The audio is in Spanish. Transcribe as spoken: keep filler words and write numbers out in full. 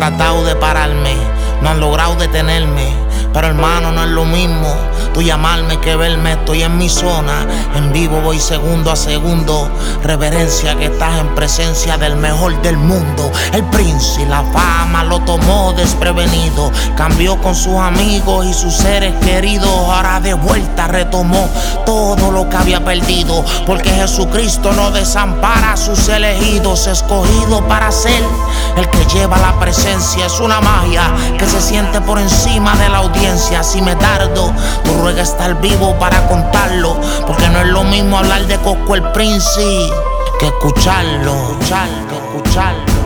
tratado de pararme, no han logrado detenerme. Pero hermano, no es lo mismo tú llamarme que verme. Estoy en mi zona, en vivo voy segundo a segundo. Reverencia que estás en presencia del mejor del mundo. El Prince y la fama lo tomó desprevenido. Cambió con sus amigos y sus seres queridos. Ahora de vuelta retomó todo lo que había perdido. Porque Jesucristo no desampara a sus elegidos. Escogido para ser el que lleva la presencia. Es una magia que se siente por encima de la audiencia. Si me tardo, tú ruega estar vivo para contarlo. Porque no es lo mismo hablar de Coco el Prince que escucharlo, escucharlo, escucharlo.